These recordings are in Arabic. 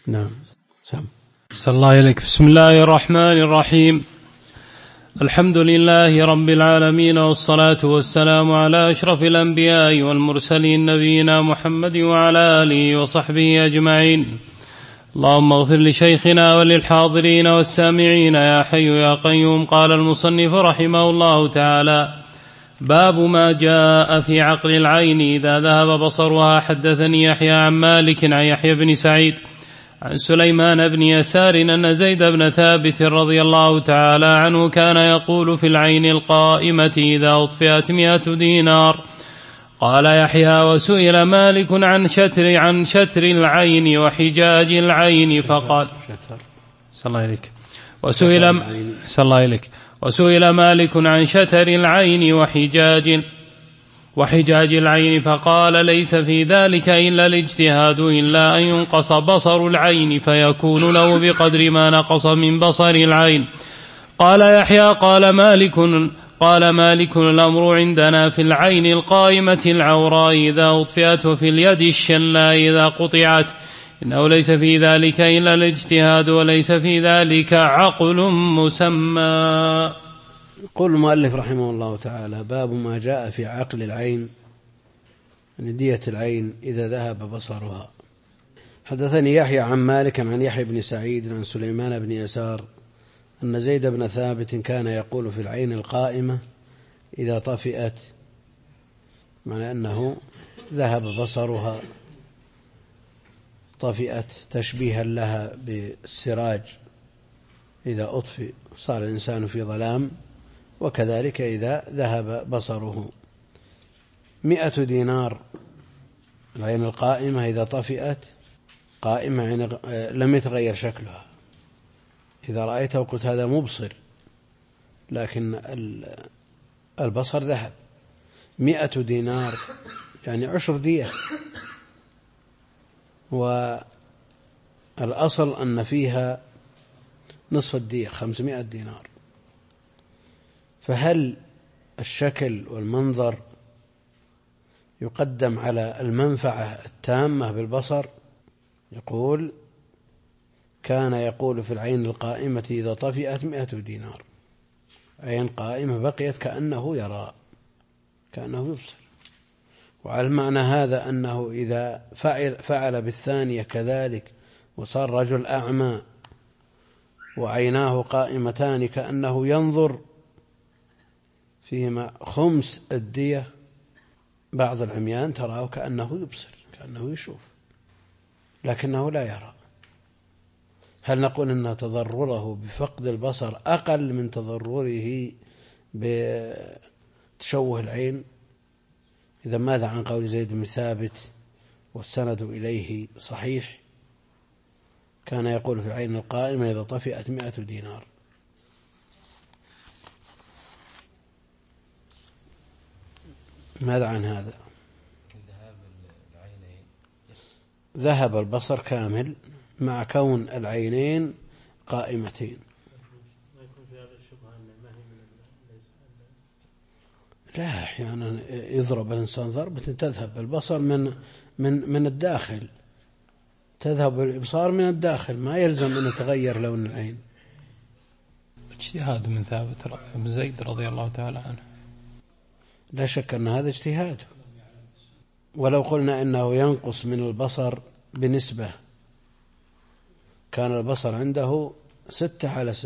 نعم. سم. صلى الله عليك. بسم الله الرحمن الرحيم. الحمد لله رب العالمين، والصلاة والسلام على أشرف الأنبياء والمرسلين نبينا محمد وعلى آله وصحبه أجمعين. اللهم اغفر لشيخنا وللحاضرين والسامعين يا حي يا قيوم. قال المصنف رحمه الله تعالى: باب ما جاء في عقل العين إذا ذهب بصرها. حدثني يحيى عن مالك عن يحيى بن سعيد عن سليمان بن يسار أن زيد بن ثابت رضي الله تعالى عنه كان يقول في العين القائمة إذا أطفئت 100 دينار. قال يحيى: وسئل مالك عن شتر العين وحجاج العين فقال وسئل مالك عن شتر العين وحجاج العين فقال: ليس في ذلك إلا الاجتهاد، إلا أن ينقص بصر العين فيكون له بقدر ما نقص من بصر العين. قال يحيى: قال مالك الأمر عندنا في العين القائمة العوراء إذا أطفئت، وفي اليد الشلاء إذا قطعت، إنه ليس في ذلك إلا الاجتهاد، وليس في ذلك عقل مسمى. يقول المؤلف رحمه الله تعالى: باب ما جاء في عقل العين، دية العين إذا ذهب بصرها. حدثني يحيى عن مالك عن يحيى بن سعيد عن سليمان بن يسار أن زيد بن ثابت كان يقول في العين القائمة إذا طفئت، معنى أنه ذهب بصرها، طفئت تشبيها لها بالسراج إذا أطفئ صار الإنسان في ظلام، وكذلك إذا ذهب بصره. 100 دينار العين القائمة إذا طفئت، قائمة يعني لم يتغير شكلها، إذا رأيته قلت هذا مبصر، لكن البصر ذهب. 100 دينار يعني 10 دية، والأصل أن فيها نصف الدية 500 دينار. فهل الشكل والمنظر يقدم على المنفعة التامة بالبصر؟ يقول: كان يقول في العين القائمة إذا طفئت 100 دينار، عين قائمة بقيت كأنه يرى، كأنه يبصر. وعلى المعنى هذا أنه إذا فعل بالثانية كذلك وصار رجل أعمى وعيناه قائمتان كأنه ينظر، فيهما 5 الدية. بعض العميان تراه كأنه يبصر، كأنه يشوف، لكنه لا يرى. هل نقول أن تضرره بفقد البصر أقل من تضرره بتشوه العين؟ إذا ماذا عن قول زيد بن ثابت والسند إليه صحيح؟ كان يقول في العين القائمة إذا طفئت 100 دينار. ماذا عن هذا؟ ذهب البصر كامل مع كون العينين قائمتين. لا، أحيانا يضرب الإنسان ضربة تذهب البصر من الداخل، تذهب الإبصار من الداخل، ما يلزم أن يتغير لون العين. اجتهاد من ثابت بن زيد رضي الله تعالى عنه، لا شك أن هذا اجتهاد. ولو قلنا إنه ينقص من البصر بنسبة، كان البصر عنده 6/6،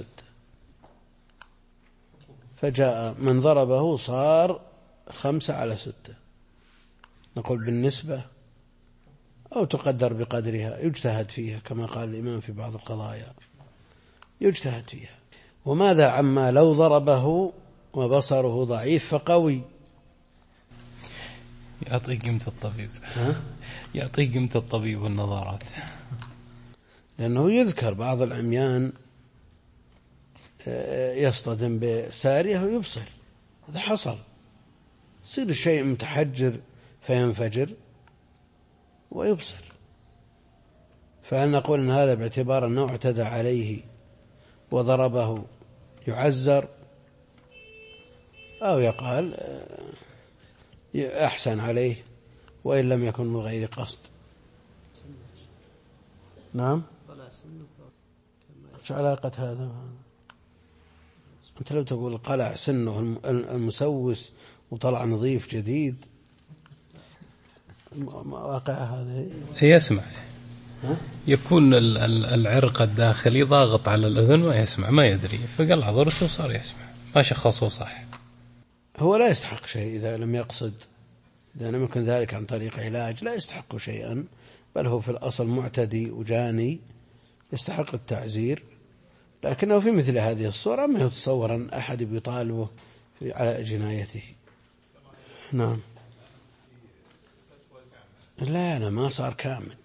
فجاء من ضربه صار 5/6، نقول بالنسبة أو تقدر بقدرها، يجتهد فيها كما قال الإمام في بعض القضايا، يجتهد فيها. وماذا عما لو ضربه وبصره ضعيف فقوي؟ يعطي قيمة الطبيب، يعطي قيمة الطبيب والنظارات. لأنه يذكر بعض العميان يصطدم بسارية ويبصر، هذا حصل، يصير الشيء متحجر فينفجر ويبصر. فهل نقول أن هذا باعتبار أنه اعتدى عليه وضربه يعزر، أو يقال أحسن عليه وإن لم يكن من غير قصد؟ نعم. ايش علاقة هذا؟ أنت لو تقول قلع سنه المسوس وطلع نظيف جديد، واقع هذا يسمع. يكون العرق الداخلي ضاغط على الأذن ما يسمع، ما يدري، فقلع ضرسه وصار يسمع، ما شخصه صح. هو لا يستحق شيء إذا لم يقصد، إذا لم يكن ذلك عن طريق علاج لا يستحق شيئا، بل هو في الأصل معتدي وجاني يستحق التعزير. لكنه في مثل هذه الصورة ما يتصور أن أحد بيطالبه على جنايته. نعم. لا ما صار كامل.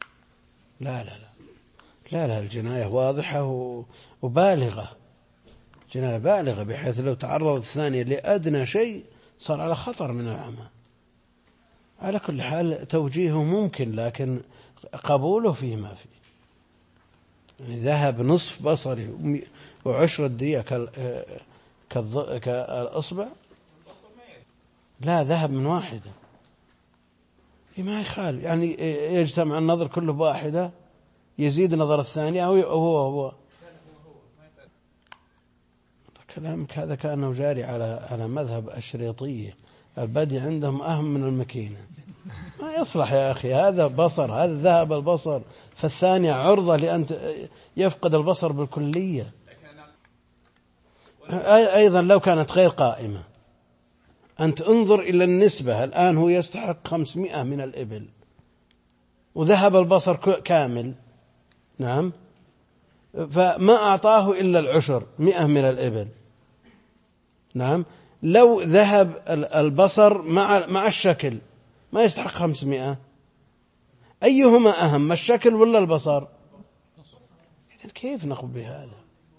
لا الجناية واضحة وبالغة، جناية بالغة بحيث لو تعرض الثانية لأدنى شيء صار على خطر من العمى. على كل حال توجيهه ممكن، لكن قبوله فيه ما فيه. يعني ذهب نصف بصري وعشر الدية كالأصبع، لا ذهب من واحدة ما يخالف، يعني يجتمع النظر كله بواحدة، يزيد نظر الثانية أو هو كلامك هذا كأنه جاري على مذهب الشريطية، البدي عندهم أهم من المكينة. ما يصلح يا أخي، هذا بصر، هذا ذهب البصر، فالثانية عرضة لأن يفقد البصر بالكلية. أيضا لو كانت غير قائمة، أنت انظر إلى النسبة، الآن هو يستحق 500 من الإبل وذهب البصر كامل، نعم، فما أعطاه إلا العشر 100 من الإبل، نعم. لو ذهب البصر مع الشكل ما يستحق 500. أيهما أهم، الشكل ولا البصر؟ كيف نقول بهذا؟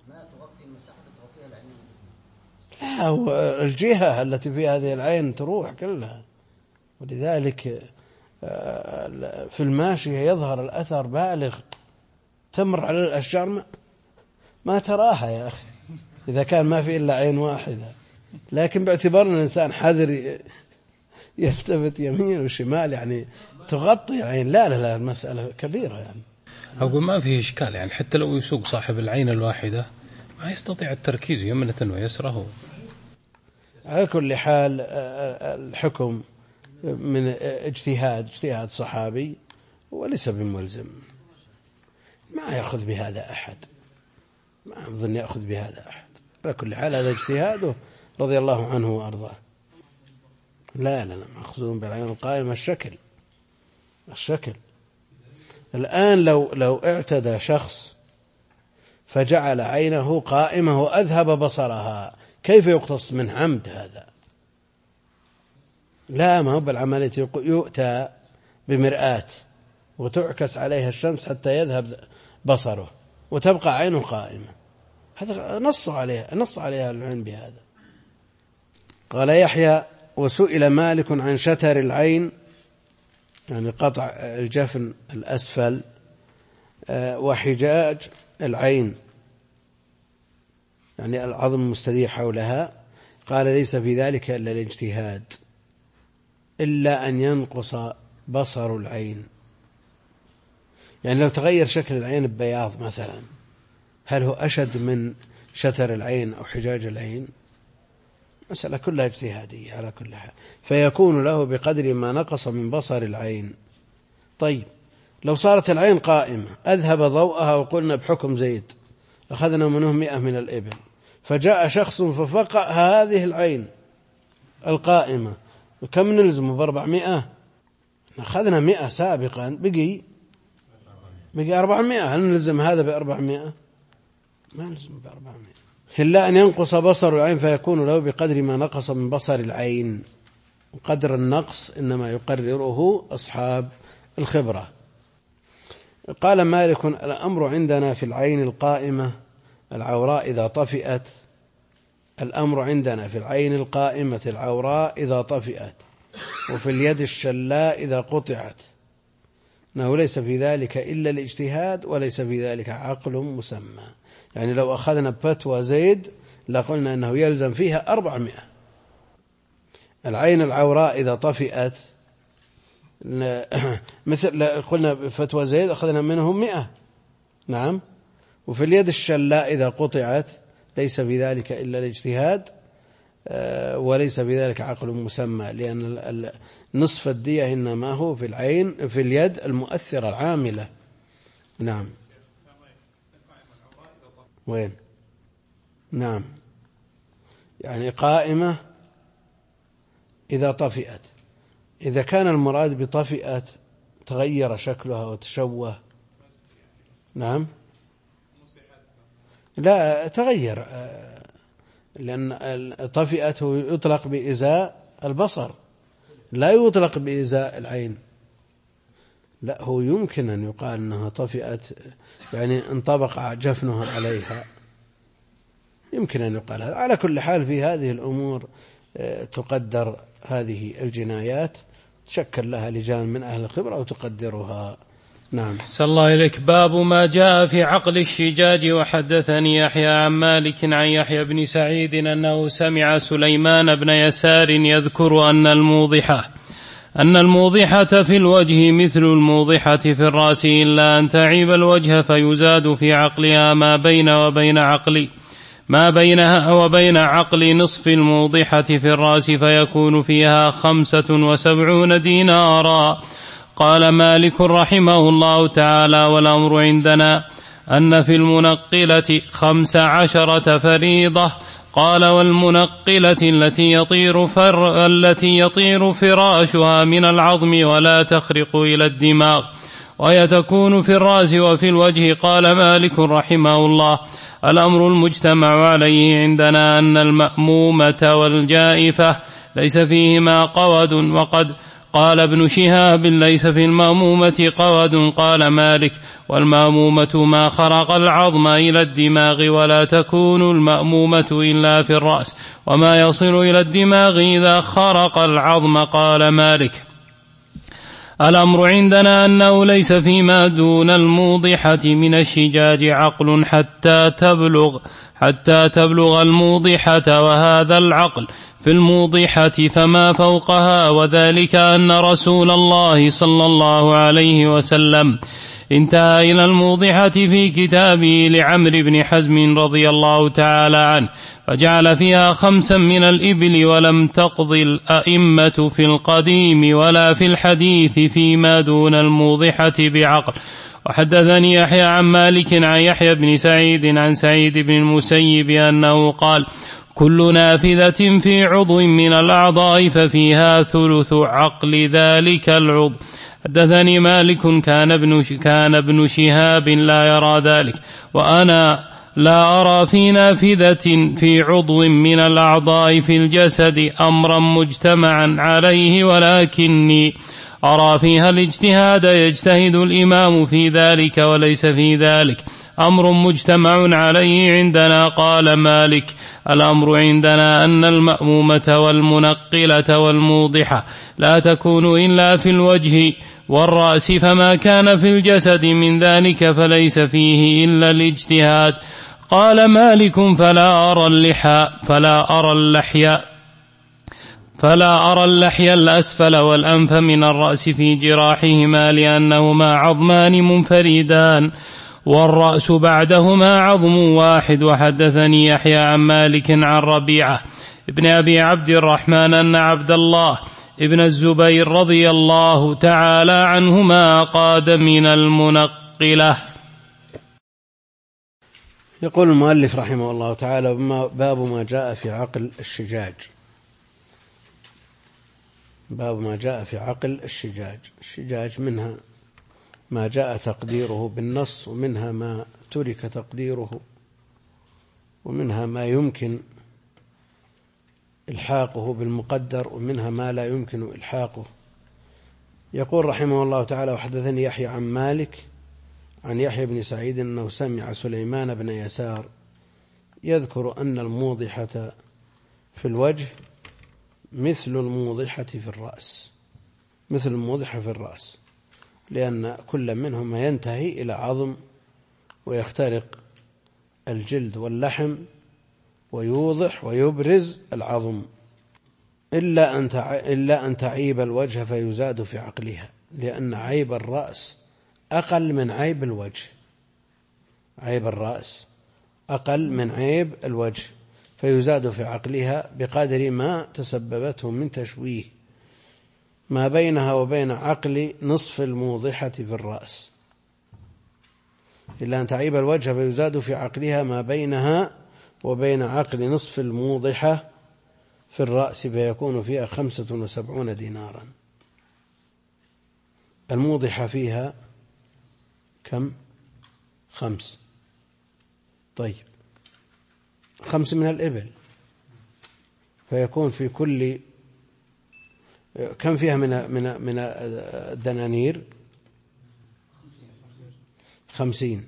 لا، هو الجهة التي في هذه العين تروح كلها، ولذلك في الماشية يظهر الأثر بالغ، تمر على الأشجار ما تراها يا أخي إذا كان ما في إلا عين واحدة، لكن باعتبار أن الإنسان حذر يلتفت يمين وشمال يعني تغطي العين. لا المسألة كبيرة يعني. أقول ما فيه إشكال، يعني حتى لو يسوق صاحب العين الواحدة ما يستطيع التركيز يمنة ويسره. على كل حال الحكم من اجتهاد صحابي وليس بملزم، ما يأخذ بهذا أحد، ما أظن يأخذ بهذا أحد. على كل حال هذا اجتهاده رضي الله عنه وأرضاه. لا مقصود بالعين القائمة الشكل. الآن لو اعتدى شخص فجعل عينه قائمة وأذهب بصرها، كيف يقتص من عمد هذا؟ لا، ما هو بالعملية، يؤتى بمرآة وتعكس عليها الشمس حتى يذهب بصره وتبقى عينه قائمة. هذا نص عليها العلم بهذا. قال يحيى: وسئل مالك عن شتر العين، يعني قطع الجفن الأسفل، وحجاج العين، يعني العظم المستدير حولها. قال: ليس في ذلك إلا الاجتهاد، إلا أن ينقص بصر العين. يعني لو تغير شكل العين ببياض مثلا، هل هو أشد من شتر العين أو حجاج العين؟ مسألة كلها اجتهادية على كل حال، فيكون له بقدر ما نقص من بصر العين. طيب، لو صارت العين قائمة أذهب ضوءها وقلنا بحكم زيد أخذنا منه 100 من الإبل، فجاء شخص ففقع هذه العين القائمة، كم نلزمه ب400؟ أخذنا 100 سابقا، بقي 400. هل نلزم هذا ب400؟ ما نلزم ب400، إلا أن ينقص بصر العين فيكون له بقدر ما نقص من بصر العين. قدر النقص إنما يقرره أصحاب الخبرة. قال مالك: الأمر عندنا في العين القائمة العوراء إذا طفئت، الأمر عندنا في العين القائمة العوراء إذا طفئت، وفي اليد الشلاء إذا قطعت، أنه ليس في ذلك إلا الاجتهاد وليس في ذلك عقل مسمى. يعني لو أخذنا بفتوى زيد لقلنا أنه يلزم فيها 400. العين العوراء إذا طفئت، مثل قلنا بفتوى زيد أخذنا منه 100، نعم، وفي اليد الشلاء إذا قطعت ليس في ذلك إلا الاجتهاد، وليس في ذلك عقل مسمى، لأن نصف الدية إنما هو في العين في اليد المؤثرة العاملة. نعم. وين؟ نعم، يعني قائمة إذا طفئت. إذا كان المراد بطفئت تغير شكلها وتشوه. نعم، لا تغير، لأن طفئته يطلق بإزاء البصر، لا يطلق بإزاء العين. لا، هو يمكن أن يقال أنها طفئت يعني انطبق جفنها عليها، يمكن أن يقال هذا. على كل حال في هذه الأمور تقدر هذه الجنايات، تشكل لها لجان من أهل الخبرة وتقدرها. نعم. أحسن الله إليك. باب ما جاء في عقل الشجاج. وحدثني يحيى عن مالك عن يحيى بن سعيد أنه سمع سليمان بن يسار يذكر أن الموضحة في الوجه مثل الموضحة في الرأس، إلا أن تعيب الوجه فيزاد في عقلها ما بينها وبين عقل نصف الموضحة في الرأس، فيكون فيها 75 دينارا. قال مالك رحمه الله تعالى: والأمر عندنا أن في المنقلة 15 فريضة. قال: والمنقلة التي يطير فراشها من العظم ولا تخرق إلى الدماغ، وهي تكون في الرأس وفي الوجه. قال مالك رحمه الله: الأمر المجتمع عليه عندنا أن المأمومة والجائفة ليس فيهما قود. وقد قال ابن شهاب: ليس في المأمومة قود. قال مالك: والمأمومة ما خرق العظم إلى الدماغ، ولا تكون المأمومة إلا في الرأس، وما يصل إلى الدماغ إذا خرق العظم. قال مالك: الأمر عندنا أنه ليس فيما دون الموضحة من الشجاج عقل حتى تبلغ الموضحة، وهذا العقل في الموضحة فما فوقها. وذلك أن رسول الله صلى الله عليه وسلم انتهى إلى الموضحة في كتابه لعمرو بن حزم رضي الله تعالى عنه، فجعل فيها 5 من الإبل، ولم تقضي الأئمة في القديم ولا في الحديث فيما دون الموضحة بعقل. وحدثني يحيى عن مالك عن يحيى بن سعيد عن سعيد بن المسيب أنه قال: كل نافذة في عضو من الأعضاء ففيها ثلث عقل ذلك العضو. حدثني مالك: كان ابن شهاب لا يرى ذلك، وأنا لا أرى في نافذة في عضو من الأعضاء في الجسد أمرا مجتمعا عليه، ولكني أرى فيها الاجتهاد، يجتهد الإمام في ذلك، وليس في ذلك أمر مجتمع عليه عندنا. قال مالك: الأمر عندنا أن المأمومة والمنقلة والموضحة لا تكون إلا في الوجه والرأس، فما كان في الجسد من ذلك فليس فيه إلا الاجتهاد. قال مالك: فلا أرى اللحي الأسفل والأنف من الرأس في جراحهما، لأنهما عظمان منفردان، والرأس بعدهما عظم واحد. وحدثني يحيى عن مالك عن ربيعة ابن أبي عبد الرحمن أن عبد الله ابن الزبير رضي الله تعالى عنهما قاد من المنقلة. يقول المؤلف رحمه الله تعالى: باب ما جاء في عقل الشجاج. باب ما جاء في عقل الشجاج. الشجاج منها ما جاء تقديره بالنص، ومنها ما ترك تقديره، ومنها ما يمكن إلحاقه بالمقدر، ومنها ما لا يمكن إلحاقه. يقول رحمه الله تعالى: وحدثني يحيى عن مالك عن يحيى بن سعيد أنه سمع سليمان بن يسار يذكر أن الموضحة في الوجه مثل الموضحة في الرأس، مثل الموضحة في الرأس، لأن كل منهما ينتهي إلى عظم ويخترق الجلد واللحم ويوضح ويبرز العظم، إلا أن تعيب الوجه فيزاد في عقلها، لأن عيب الرأس أقل من عيب الوجه. عيب الرأس أقل من عيب الوجه، فيزاد في عقلها بقدر ما تسببته من تشويه ما بينها وبين عقل نصف الموضحة في الرأس، إلا أن تعيب الوجه فيزاد في عقلها ما بينها وبين عقل نصف الموضحة في الرأس، فيكون فيها 75 دينارا. الموضحة فيها كم؟ 5. طيب 5 من الإبل، فيكون في كل كم فيها من الدنانير؟ 50،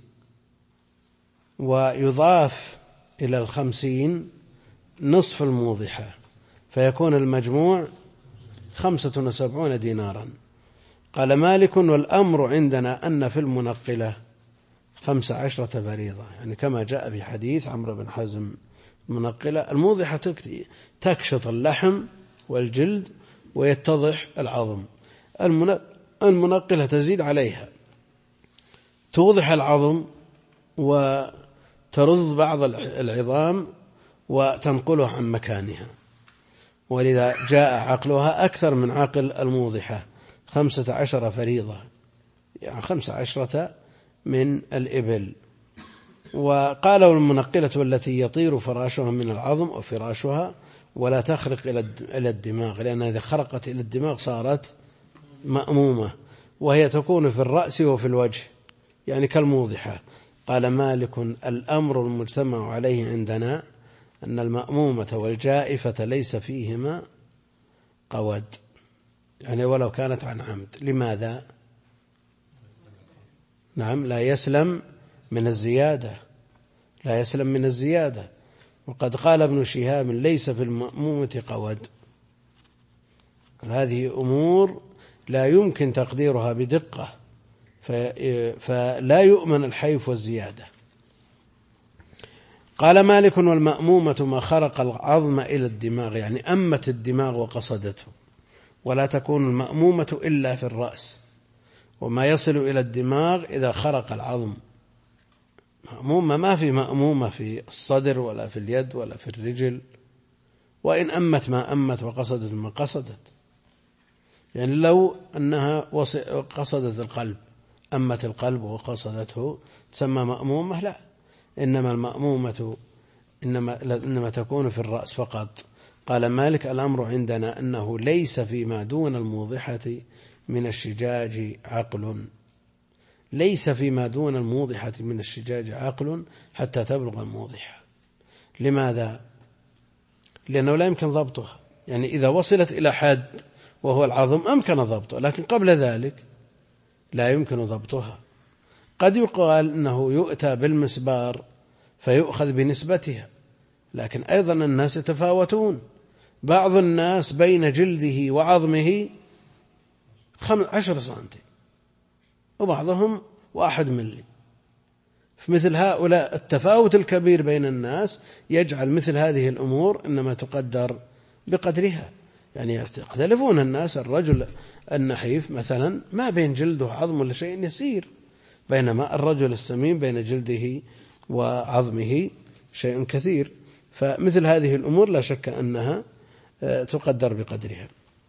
ويضاف إلى 50 نصف الموضحة، فيكون المجموع 75 دينارا. قال مالك: والأمر عندنا أن في المنقلة 15 فريضة، يعني كما جاء في حديث عمرو بن حزم المنقلة الموضحة تكشط اللحم والجلد ويتضح العظم، المنقلة تزيد عليها، توضح العظم وترض بعض العظام وتنقله عن مكانها، ولذا جاء عقلها أكثر من عقل الموضحة 15 فريضة، يعني 15 من الإبل. وقالوا المنقلة التي يطير فراشها من العظم أو فراشها ولا تخرق إلى الدماغ، لأن إذا خرقت إلى الدماغ صارت مأمومة، وهي تكون في الرأس وفي الوجه يعني كالموضحة. قال مالك: الأمر المجتمع عليه عندنا أن المأمومة والجائفة ليس فيهما قود، يعني ولو كانت عن عمد. لماذا؟ نعم، لا يسلم من الزيادة، لا يسلم من الزيادة. وقد قال ابن شهاب: ليس في المأمومة قود. هذه أمور لا يمكن تقديرها بدقة، فلا يؤمن الحيف والزيادة. قال مالك: والمأمومة ما خرق العظم إلى الدماغ، يعني أمت الدماغ وقصدته، ولا تكون المأمومة إلا في الرأس، وما يصل إلى الدماغ إذا خرق العظم. مأمومة ما في مأمومة في الصدر ولا في اليد ولا في الرجل، وإن أمت ما أمت وقصدت ما قصدت، يعني لو أنها قصدت القلب، أمت القلب وقصدته تسمى مأمومة؟ لا، إنما المأمومة إنما تكون في الرأس فقط. قال مالك: الأمر عندنا أنه ليس فيما دون الموضحة من الشجاج عقل، ليس فيما دون الموضحة من الشجاج عقل حتى تبلغ الموضحة. لماذا؟ لأنه لا يمكن ضبطها، يعني إذا وصلت إلى حد وهو العظم أمكن ضبطه، لكن قبل ذلك لا يمكن ضبطها. قد يقال أنه يؤتى بالمسبار فيؤخذ بنسبتها، لكن أيضا الناس يتفاوتون، بعض الناس بين جلده وعظمه 10 سنتي، وبعضهم 1 ملي. فمثل هؤلاء التفاوت الكبير بين الناس يجعل مثل هذه الأمور إنما تقدر بقدرها، يعني يختلفون الناس. الرجل النحيف مثلا ما بين جلده وعظمه ولا شيء يسير، بينما الرجل السمين بين جلده وعظمه شيء كثير. فمثل هذه الأمور لا شك أنها تقدر بقدرها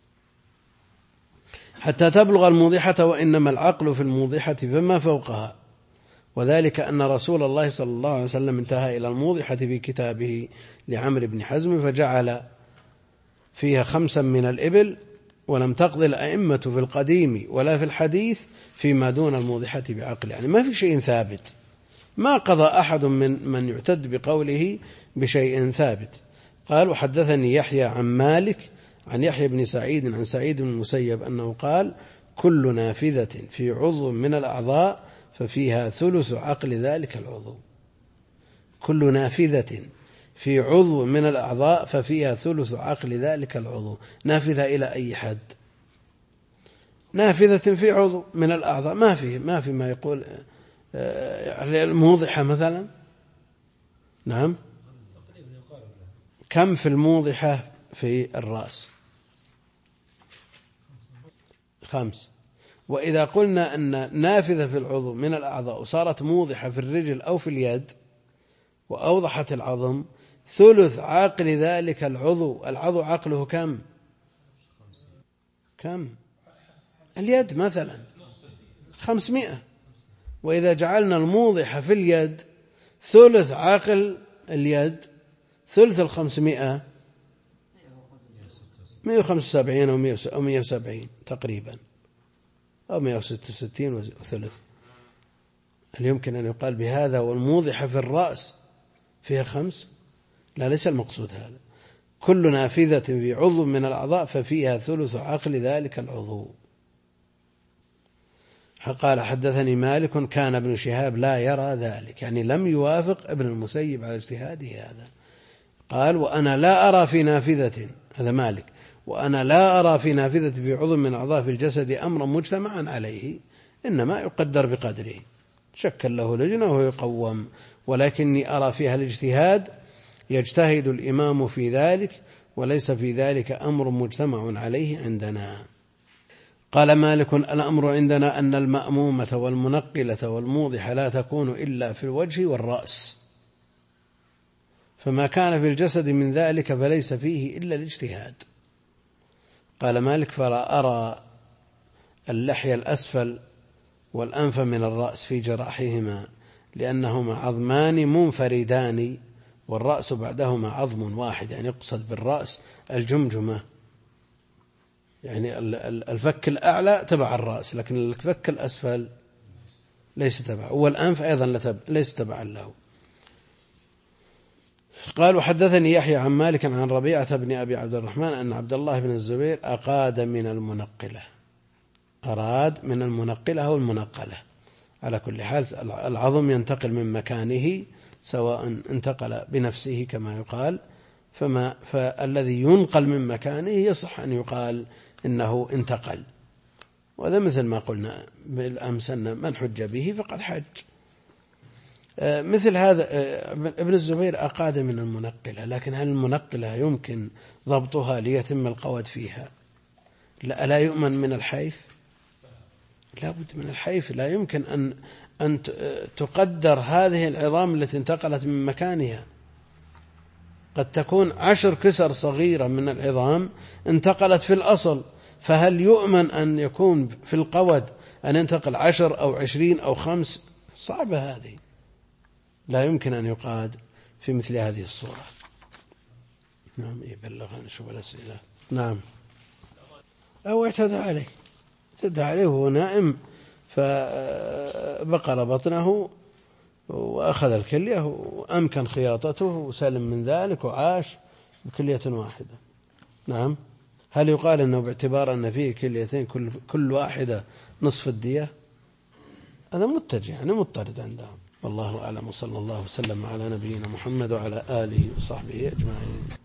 حتى تبلغ الموضحة، وإنما العقل في الموضحة فما فوقها، وذلك أن رسول الله صلى الله عليه وسلم انتهى إلى الموضحة في كتابه لعمرو بن حزم فجعل فيها 5 من الإبل، ولم تقضي الأئمة في القديم ولا في الحديث فيما دون الموضحة بعقل، يعني ما في شيء ثابت، ما قضى أحد من يعتد بقوله بشيء ثابت. قال: وحدثني يحيى عن مالك عن يحيى بن سعيد عن سعيد بن المسيب أنه قال: كل نافذة في عضو من الأعضاء ففيها ثلث عقل ذلك العضو. كل نافذة في عضو من الأعضاء ففيها ثلث عقل ذلك العضو. نافذة إلى أي حد؟ نافذة في عضو من الأعضاء، ما في ما يقول الموضحة مثلا. نعم، كم في الموضحة في الرأس؟ 5. وإذا قلنا أن نافذة في العضو من الأعضاء وصارت موضحة في الرجل أو في اليد وأوضحت العظم، ثلث عقل ذلك العضو عقله كم؟ اليد مثلا 500. وإذا جعلنا الموضحة في اليد ثلث عقل اليد، ثلث 500 175 أو 170 تقريبا، أو 166 وثلث. هل يمكن أن يقال بهذا والموضحة في الرأس فيها 5؟ لا، ليس المقصود هذا. كل نافذة في عضو من الأعضاء ففيها ثلث عقل ذلك العضو. قال حدثني مالك كان ابن شهاب لا يرى ذلك، يعني لم يوافق ابن المسيب على اجتهاده هذا. قال وأنا لا أرى في نافذة، هذا مالك، وأنا لا أرى في نافذة في عضو من أعضاء في الجسد أمرا مجتمعا عليه، إنما يقدر بقدره، شكل له لجنة ويقوم، ولكني أرى فيها الاجتهاد، يجتهد الإمام في ذلك، وليس في ذلك أمر مجتمع عليه عندنا. قال مالك الأمر عندنا أن المأمومة والمنقلة والموضحة لا تكون إلا في الوجه والرأس، فما كان في الجسد من ذلك فليس فيه إلا الاجتهاد. قال مالك فلا أرى اللحية الأسفل والأنف من الرأس في جراحهما، لأنهما عظمان منفردان، والرأس بعدهما عظم واحد، يعني يقصد بالرأس الجمجمة، يعني الفك الأعلى تبع الرأس، لكن الفك الأسفل ليس تبع، والأنف أيضا ليس تبعا له. قال وحدثني يحيى عن مالك عن ربيعة بن أبي عبد الرحمن أن عبد الله بن الزبير أراد من المنقلة أو المنقلة، على كل حال العظم ينتقل من مكانه سواء انتقل بنفسه كما يقال، فالذي ينقل من مكانه يصح أن يقال إنه انتقل. وهذا مثل ما قلنا بالأمس أن من حج به فقد حج. مثل هذا ابن الزبير أقاد من المنقلة، لكن هل المنقلة يمكن ضبطها ليتم القود فيها؟ لا يؤمن من الحيف، لا بد من الحيف، لا يمكن أن تقدر هذه العظام التي انتقلت من مكانها. قد تكون 10 كسر صغيرة من العظام انتقلت في الأصل، فهل يؤمن أن يكون في القود أن ينتقل 10 أو 20 أو 5؟ صعبة هذه، لا يمكن أن يقاد في مثل هذه الصورة. نعم يبلغ نشوف الأسئلة. نعم أو اعتدى عليه وهو نائم فبقر بطنه وأخذ الكلية وأمكن خياطته وسلم من ذلك وعاش بكلية واحدة. نعم هل يقال أنه باعتبار أن فيه كليتين كل واحدة نصف الدية؟ هذا متجه يعني مضطرد عندهم. والله أعلم، وصلى الله وسلم على نبينا محمد وعلى آله وصحبه أجمعين.